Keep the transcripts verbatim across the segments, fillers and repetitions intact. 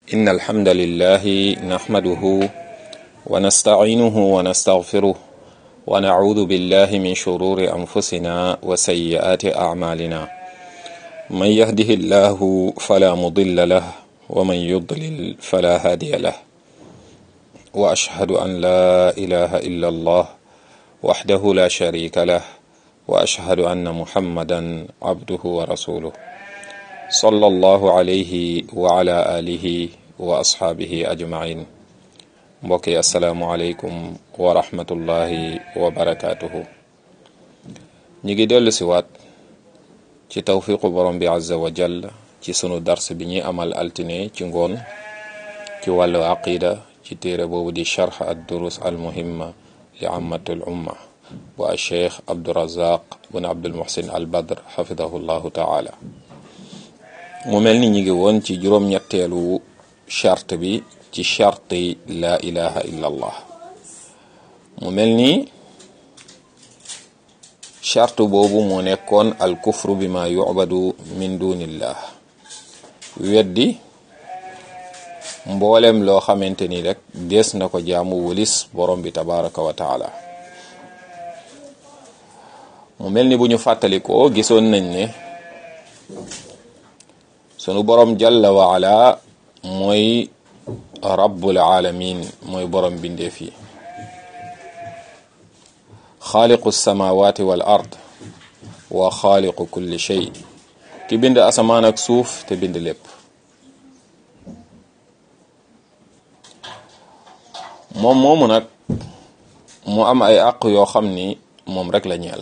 إن الحمد لله نحمده ونستعينه ونستغفره ونعوذ بالله من شرور أنفسنا وسيئات أعمالنا من يهده الله فلا مضل له ومن يضلل فلا هادي له وأشهد أن لا إله إلا الله وحده لا شريك له وأشهد أن محمدا عبده ورسوله صلى الله عليه وعلى آله وأصحابه أجمعين mbokk yi asalaamualeykum wa rahmatullahi wa barakaatuhu ñi ngi dellu si waat ci tawfiqu borom bi azza wa jall ci sunu dars bi ñuy amal altine ci ngoon ci wàllu aqida ci téere boobu di charx ad durus al muhimma li ammatul umma bu a cheikh abdurazaq bun abdul muhsin al badr xafidahu llahu taala mu mel ni ñi ngi woon ci juróom-ñetteelu charte bi ci charti la ilaha illa allah mu mel ni charte boobu moo nekkoon al kufru bima yu'badu min dunillah weddi mboolem loo xamante ni rek des na ko jaamu wulis borom bi tabaraka wa taala mu mel ni bu ñu fàttalikoo gisoon nañ ne sunu borom jalla wa ala mooy rabbul alamin mooy borom bindeef yi xaaliqu samawati wal ard wa xaaliqu kulli shay ki bind asamaan ak suuf te bind lépp moom moomu nag mu am ay àq yoo xam ni moom rek la ñeel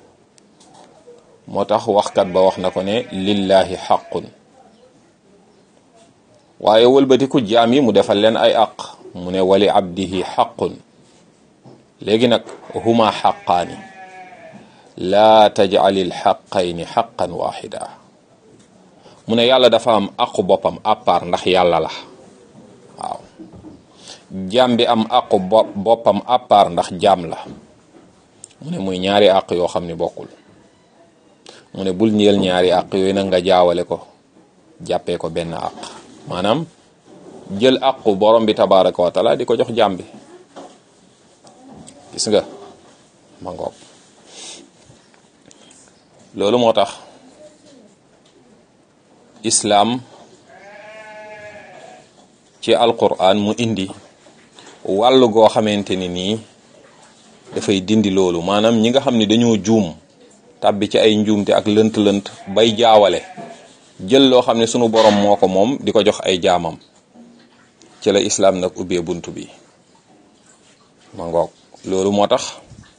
moo tax waxkat ba wax na ko ne lillahi xaqun waaye wëlbatiku jaam yi mu defal leen ay àq mu ne wali abdihi xaqun léegi nag huma xaqaani laa tajcalil xaqayni xaqan waxida mu ne yàlla dafa am aqu boppam à part ndax yàlla la waaw jaam bi am aqu boppam à part ndax jaam la mu ne muy ñaari àq yoo xam ne bokkul mu ne bul ñeel ñaari àq yooyu nag nga jaawale ko jàppee ko benn àq maanaam jël àqu borom bi tabaraka wa taala di ko jox jaam bi gis nga ma ngoog loolu moo tax islaam ci alquran mu indi wàllu goo xamante ni nii dafay dindi loolu maanaam ñi nga xam ne dañoo juum tàbbi ci ay njuumte ak lënt-lënt bay jaawale jël loo xam ne sunu borom moo ko moom di ko jox ay jaamam ci la islaam nag ubbee bunt bi ma ngoog loolu moo tax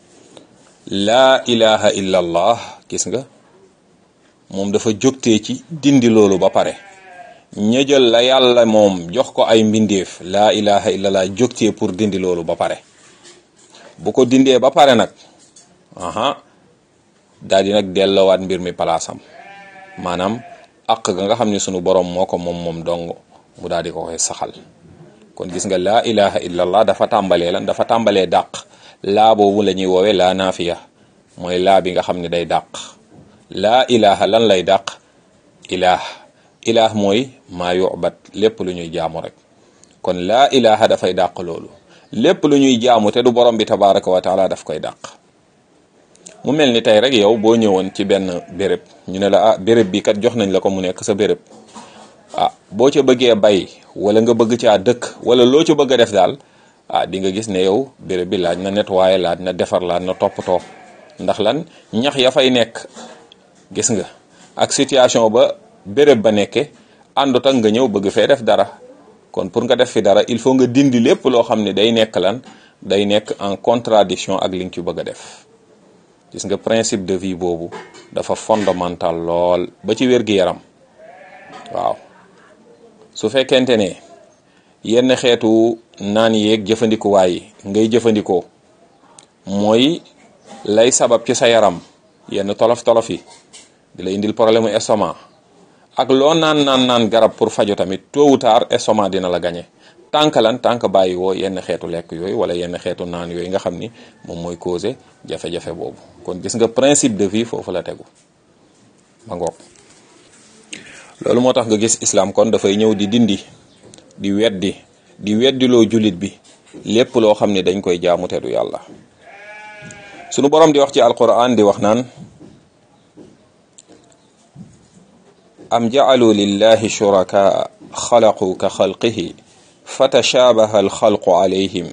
laa ilaha illa allah gis nga moom dafa jógtee ci dindi loolu ba pare ña jël la yàlla moom jox ko ay mbindeef laa ilaha illa allah jógtee pour dindi loolu ba pare bu ko dindee ba pare nag aha daal di nag delloowaat mbir mi palaasam maanaam àq ga nga xam ne sunu borom moo ko moom moom dong mu daal di ko koy saxal kon gis nga laa ilaha illallah dafa tàmbalee lan dafa tàmbalee dàq laa boobu la ñuy woowee laa naafiya mooy laa bi nga xam ne day dàq laa ilaha lan lay dàq ilaah ilaah mooy maa yubat lépp lu ñuy jaamu rek kon laa ilaha dafay dàq loolu lépp lu ñuy jaamu te du borom bi tabaraka wa taala daf koy dàq mu mel ni tey rek yow boo ñëwoon ci benn béréb ñu ne la ah béréb bi kat jox nañ la ko mu nekk sa béréb ah boo ca bëggee bay wala nga bëgg caa dëkk wala loo ca bëgg a def daal ah di nga gis ne yow béréb bi laaj na nettoyer laaj na defar laaj na toppatoo ndax lan ñax ya fay nekk gis nga ak situation ba béréb ba nekke àndut ak nga ñëw bëgg fee def dara kon pour nga def fi dara il faut nga dindi lépp loo xam ne day nekk lan day nekk en contradiction ak li nga ci bëgg a def gis nga principe de vie boobu dafa fondamental lool ba ci wér-gi-yaram waaw su fekkente ne yenn xeetu naan yeeg jëfandikuwaay yi ngay jëfandikoo mooy lay sabab ci sa yaram yenn tolof-tolof yi di la indil problème mu estomac ak loo naan naan naan garab pour faju tamit tôt ou tard estomac dina la gañe tànk lan tànk bàyyi woo yenn xeetu lekk yooyu wala yenn xeetu naan yooyu nga xam ni moom mooy causé jafe-jafe boobu kon gis nga principe de vie foofu la tegu ma ngoog loolu moo tax nga gis islam kon dafay ñëw di dindi di weddi di weddiloo jullit bi lépp loo xam ne dañ koy jaamu te du yàlla. sunu borom di wax ci alquran di wax naan am ja'alu lillahi shuraka xalaqu ka xalqihi fatashaabaha alxalqu alayhim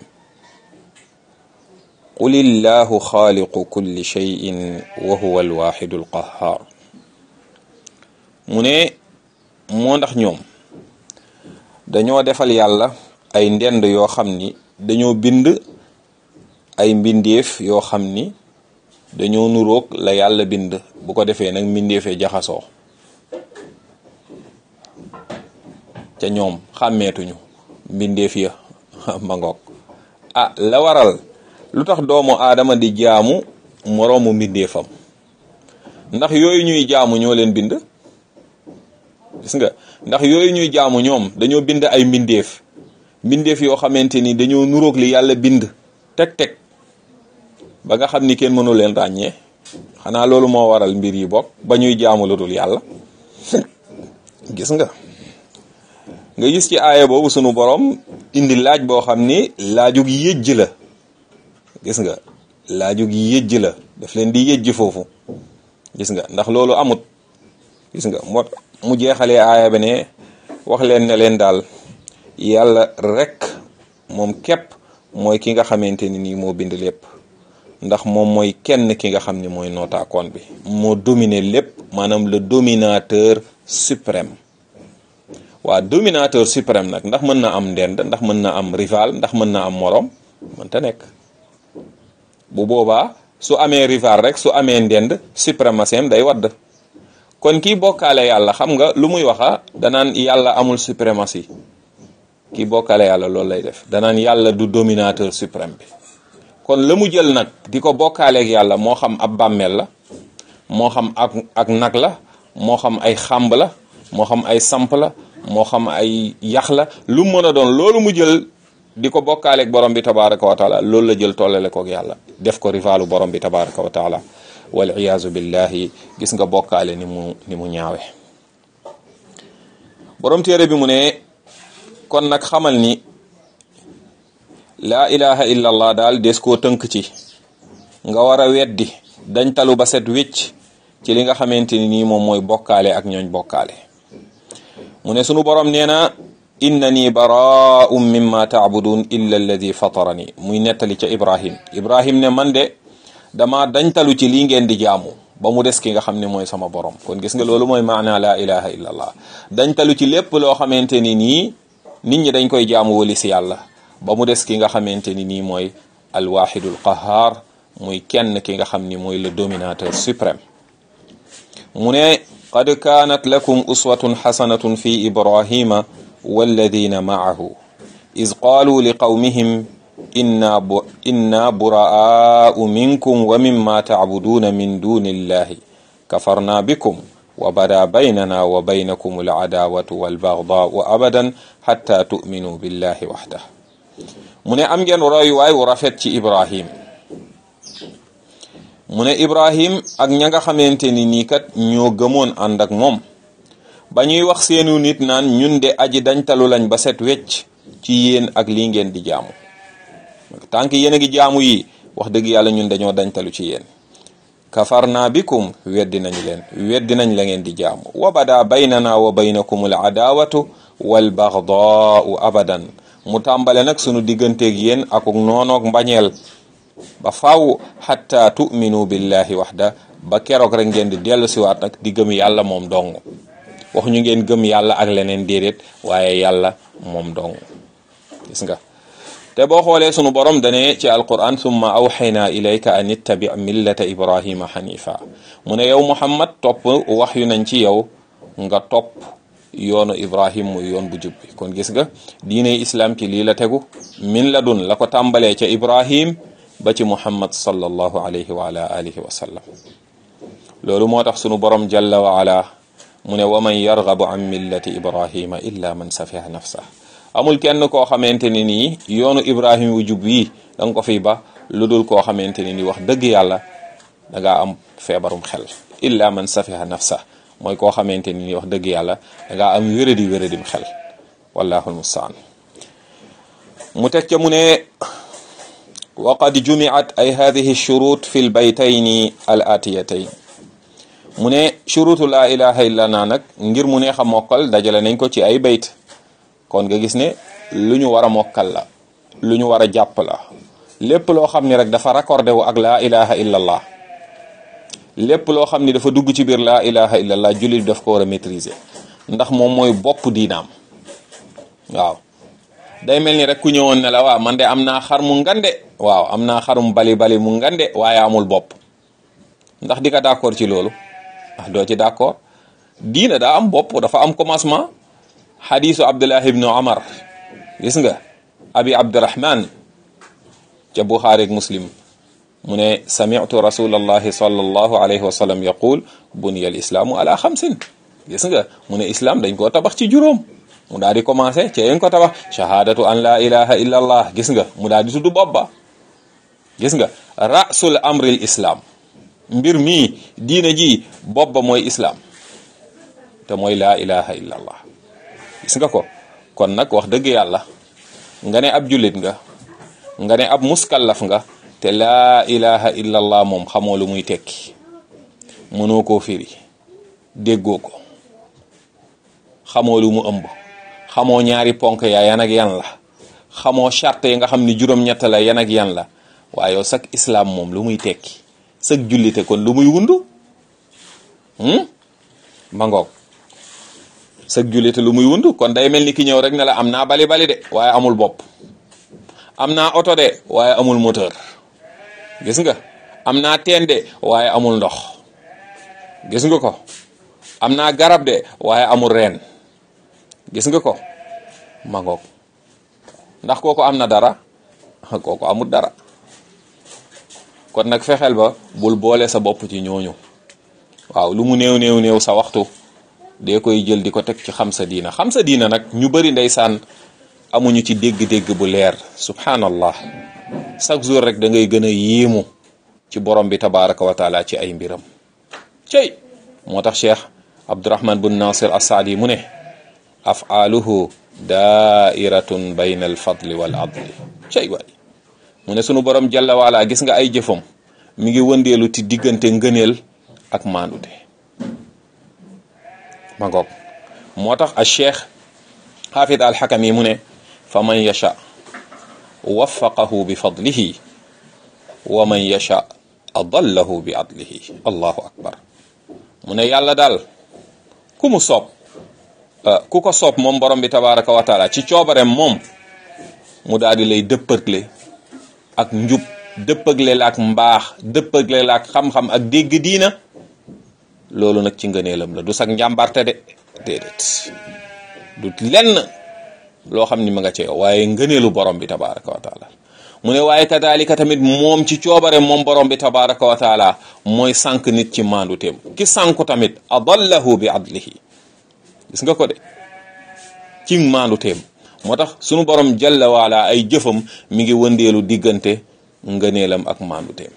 qul illahu xaaliqu kulli cheyin wa huwa alwaxidu alqahar. mu ne moo ndax ñoom dañoo defal yàlla ay ndend yoo xam ni dañoo bind ay mbindeef yoo xam ni dañoo nuroog la yàlla bind, bu ko defee nag mbindeefee jaxasoo ca ñoom xàmmeetuñu mbindeef ya ma ngoog. ah la waral lu tax doomu aadama di jaamu moroomu mbindeefam, ndax yooyu ñuy jaamu ñoo leen bind? gis nga, ndax yooyu ñuy jaamu ñoom dañoo bind ay mbindeef mbindeef yoo xamante ni dañoo nuroog li yàlla bind teg teg ba nga xam ni kenn mënu leen ràññee? xanaa loolu moo waral mbir yi bokk ba ñuy jaamu lu dul yàlla. gis nga nga gis ci aaya boobu sunu borom indi laaj boo xam ni laaju gi yëjj la. gis nga laaju gi yëjj la, daf leen di yëjj foofu. gis nga ndax loolu amut. gis nga moo mu jeexalee aaya ba ne wax leen ne leen daal yàlla rek moom képp mooy ki nga xamante ni nii moo bind lépp, ndax moom mooy kenn ki nga xam ni mooy nootaakoon bi, moo dominer lépp, maanaam le dominateur suprême. waa dominateur suprême nag ndax mën na am ndend, ndax mën na am rival, ndax mën na am morom? mënta nekk. bu boobaa su amee rival rek, su amee ndend, suprématie day wadd. kon kii bokkaale yàlla xam nga lu muy waxa danaan yàlla amul suprématie. kii bokkaale yàlla loolu lay def, danaan yàlla du dominateur suprême bi. kon la mu jël nag di ko bokkaaleeg yàlla, moo xam ab bàmmeel la, moo xam ak ak nag la, moo xam ay xàmb la, moo xam ay samp la, moo xam ay yax la, lu mu mën a doon loolu mu jël di ko bokkaaleeg borom bi tabaraka wa taala, loolu la jël tollale koog yàlla, def ko rivalu borom bi tabaraka wa taala. wal iyaazu billahi. gis nga bokkaale ni mu ni mu ñaawe. borom téere bi mu ne kon nag xamal ni laa ilaha illa allah daal des koo tënk ci nga war a weddi dañ talu ba set wécc ci li nga xamante ni nii moom mooy bokkaale ak ñooñ bokkaale. mu ne sunu borom nee na innani baraa'un mimma taabudun illa alladi fatarani, muy nettali ca Ibrahim. Ibrahim ne man de dama dañtalu ci lii ngeen di jaamu ba mu des ki nga xam ne mooy sama borom. kon gis nga loolu mooy maana laa ilaha illa allah, dañtalu ci lépp loo xamante ni nii nit ñi dañ koy jaamu wali si yàlla ba mu des ki nga xamante ni nii mooy alwahidul qahar, muy kenn ki nga xam ni mooy le dominateur suprême. mu ne qad kaanat lakum uswatun xasanatun fi ibrahima walladina maahu iz qaalu li qawmihim inna bu inna buraa'u minkum wa mimma tacbuduuna min duni illahi kafarna bikum wa bada baynana wa baynakum alcadaawatu walbagdaau abadan xatta tu'minu billahi waxdah. mu ne am ngeen roy waay wu rafet ci Ibrahim. mu ne Ibrahim ak ña nga xamante ni nii kat ñoo gëmoon ànd ak moom ba ñuy wax seenu nit naan ñun de aji dañtalu lañ ba set wecc ci yéen ak lii ngeen di jaamu. tànk yéen a ngi jaamu yi wax dëgg yàlla ñun dañoo dañtalu ci yéen. kafarna bikum weddi nañ leen weddi nañ la ngeen di jaamu. wa bada baynana wa baynakum al adawatu wal bagdaau abadan, mu tàmbale nag sunu digganteeg yéen akuk noonoog mbañeel ba faaw xatta tu'minu billahi waxda, ba keroog rek ngeen di dellu siwaat nag di gëm yàlla moom dong. wax ñu ngeen gëm yàlla ak leneen déedéet, waaye yàlla moom dong. gis nga te boo xoolee sunu borom dane ci alquran summa awxayna ilayka an ittabi millata ibrahima xanifa. mu ne yow muhammad topp wax yu nañ ci yow nga topp yoonu ibrahim muy yoon bu jub bi. kon gis nga diine islam ci lii la tegu min la dun la ko tàmbalee ca ibrahim ba ci muhammad sallallahu alayhi wa ala alihi wa sallam. loolu moo tax sunu borom jalla wa ala mu ne wa man yargabu an millati ibrahima illa man safiha nafsah. amul kenn koo xamante ni nii yoonu ibrahim wu jub wi da nga ko fi ba lu dul koo xamante ni nii wax dëgg yàlla da ngaa am feebarum xel. illa man safiha nafsah mooy koo xamante ni nii wax dëgg yàlla da ngaa am wéradi wéradim xel. wallahu almustaan. mu teg ca mu ne wa qad jumiat ay hadihi shurut fi lbaytayni al atiyatayn. mu ne shurutu laa ilaha illa naa nag ngir mu neex a mokkal dajale nañ ko ci ay bayt. kon nga gis ne lu ñu war a mokkal la, lu ñu war a jàpp la, lépp loo xam ne rek dafa raccordé wu ak laa ilaha illallah, lépp loo xam ne dafa dugg ci biir laa ilaha illallah jullit daf ko war a maîtriser, ndax moom mooy bopp diinaam. waaw day mel ni rek ku ñëwoon ne la waaw man de am naa xar mu ngande, waaw am naa xarum bali bali mu ngande waaye amul bopp, ndax di nga d'accord ci loolu? ah doo ci d'accord. diina daa am bopp, dafa am commencement. xadiisu Abdullah ibnu Omar gis nga abi Abdurahman ca Buxaari ak Muslim mu ne sami'tu rasulallahi sallallahu alayhi wa sallam yaqul buniya al islaamu ala xamsin. gis nga mu ne islam dañ koo tabax ci juróom. mu daal di commencé ci yéen ko tabax shahadatu an la ilaha illa allah. gis nga mu daal di tudd bopp ba. gis nga rasul amril islam, mbir mii diina ji bopp ba mooy islam te mooy la ilaha illa allah. gis nga ko kon nag wax dëgg yàlla nga ne ab jullit nga nga ne ab muskallaf nga te laa ilaha illallah moom xamoo lu muy tekki, mënoo koo firi, déggoo ko, xamoo lu mu ëmb, xamoo ñaari ponk yaa yan ak yan la, xamoo charte yi nga xam ni juróom-ñett la yan ak yan la, waaye yow sak islam moom lu muy tekki, sak jullite kon lu muy wundu ma ngoog sag jullite lu muy wund. kon day mel ni ki ñëw rek ne la am naa bali bali de waaye amul bopp, am naa oto de waaye amul moteur. gis nga am naa teen de waaye amul ndox. gis nga ko am naa garab de waaye amul reen. gis nga ko ma ngoog ndax kooku am na dara? kooku amul dara. kon nag fexeel ba bul boole sa bopp ci ñooñu. waaw lu mu néew néew néew sa waxtu dee koy jël di ko teg ci xam sa diina. xam sa diina nag ñu bari ndeysaan amuñu ci dégg-dégg bu leer. subhanallah chaque jour rek da ngay gën a yéemu ci borom bi tabaraka wa taala ci ay mbiram. cey moo tax cheikh Abdurahman bun Nasir as-Saadi mu ne afaaluhu dairatun bayna al fadli wal adli. cey waay mu ne sunu borom jalla waala gis nga ay jëfam mi ngi wëndeelu ci diggante ngëneel ak maandute. ma ngoog moo tax a cheikh xaafid alxakami mu ne fa man yacha waffaqahu bi fadlihi wa man yacha adallahu bi adlihi. allahu akbar. mu ne yàlla daal ku mu soob ku ko soob moom borom bi tabaraka wa taala ci coobareem moom mu daal di lay dëppëgle ak njub, dëppëgle la ak mbaax, dëppëgle la ak xam-xam ak dégg diina. loolu nag ci ngëneelam la, du sag njàmbarte de déedéet, du lenn loo xam ni ma nga ci yow, waaye ngëneelu borom bi tabaraka wa taala. mu ne waaye kadalika tamit moom ci coobare moom borom bi tabaraka wa taala mooy sànq nit ci maandu teem. ki sànku tamit adallahu bi adlihi. gis nga ko de ci maandu teem. moo tax sunu borom jalla waala ay jëfam mi ngi wëndeelu diggante ngëneelam ak maandu teem.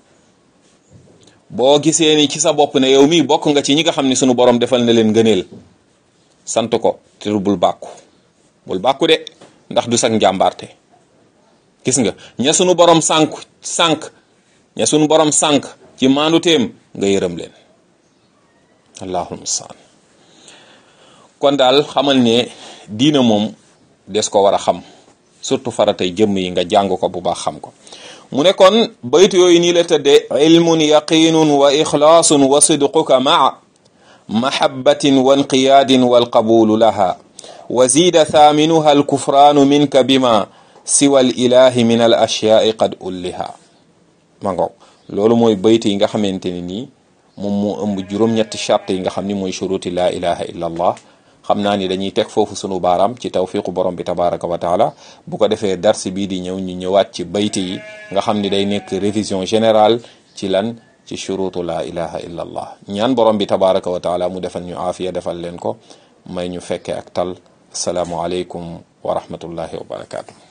boo gisee ni ci sa bopp ne yow mii bokk nga ci ñi nga xam ne sunu borom defal na leen ngëneel, sant ko te bul bàkku bul bàkku de ndax du sag njàmbaarte. gis nga ña sunu borom sànk sànk ña sunu borom sànk ci maandu teem nga yërëm leen. allahul mustaan. kon daal xamal ne diina moom des ko war a xam, surtout faratay jëmm yi nga jàng ko bu baax xam ko. mu ne kon baytu yooyu nii la tëddee ilmun yaqinun wa ixlaasun wa sidquka maa mahabbatin wa inqiyaadin walqabulu laha wa zida thaminuha alkufraanu minka bima siwa al ilahi min al ashyaai qad ulliha. ma ngoog loolu mooy bayt yi nga xamante ni nii moom moo ëmb juróom-ñetti charte yi nga xam ni mooy shuruti la ilaha illa allah. xam naa ni dañuy teg foofu sunu baaraam ci tawfiqu borom bi tabaraka wa taala. bu ko defee darsi bii di ñëw ñu ñëwaat ci bayti yi nga xam ni day nekk révision générale ci lan ci shurutu la ilaha illa allah. ñaan borom bi tabaraka wa taala mu defal ñu aafiya defal leen ko may ñu fekke ak tal. asalaamu aleykum wa rahmatullahi wa barakatuh.